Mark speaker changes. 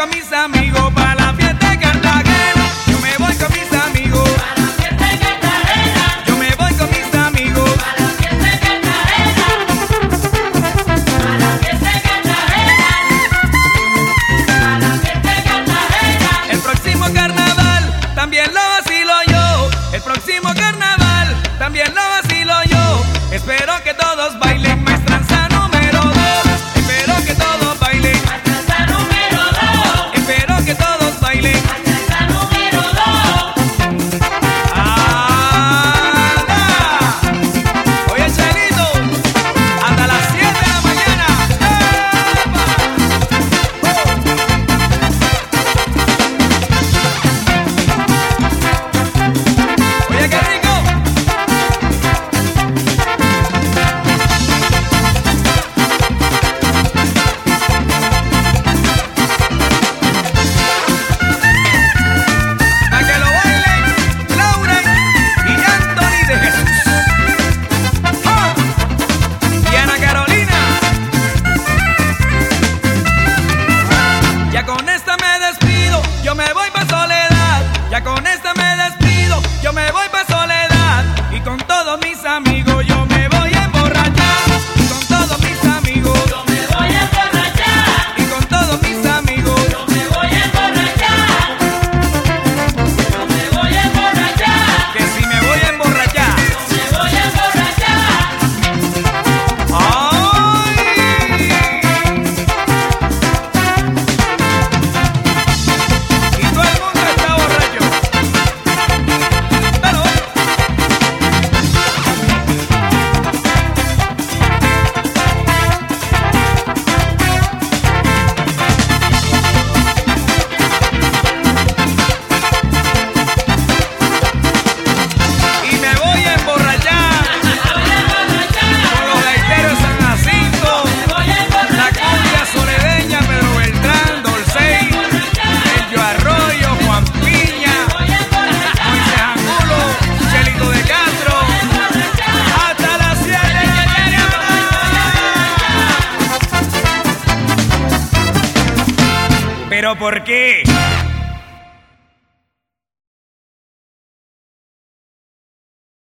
Speaker 1: con mis amigos para la fiesta de Cartagena. Yo me voy con mis amigos para la fiesta de Cartagena. Yo me voy con mis amigos para la fiesta de Cartagena. Para la fiesta de Cartagena. Para la fiesta de Cartagena. El próximo carnaval también lo vacilo yo. El próximo carnaval también lo vacilo yo. Espero que todos bailen maestranza número 2. Espero que todos bailen maestranza número 2. Espero que todos bailen maestranza número 2. ¡Anda! Oye, Chelito, hasta las 7 de la mañana. Oye, qué rico. Ya con esta me despido, yo me voy pa' Soledad. Y con todos mis amigos yo me voy a emborrachar. Y con todos mis amigos yo me voy a emborrachar. Y con todos mis amigos yo me voy a emborrachar. Yo me voy a emborrachar. Que si me voy a emborrachar, yo me voy a emborrachar. ¡Ay! Y todo el mundo está borracho. Y me voy a emborrachar con los gaiteros de San Jacinto, la cumbia soledeña, Pedro Beltrán, Dolcey, Elio Arroyo, Juan Piña, Moisés Angulo, Chelito de Castro, hasta las 7 de la mañana. ¿Pero por qué?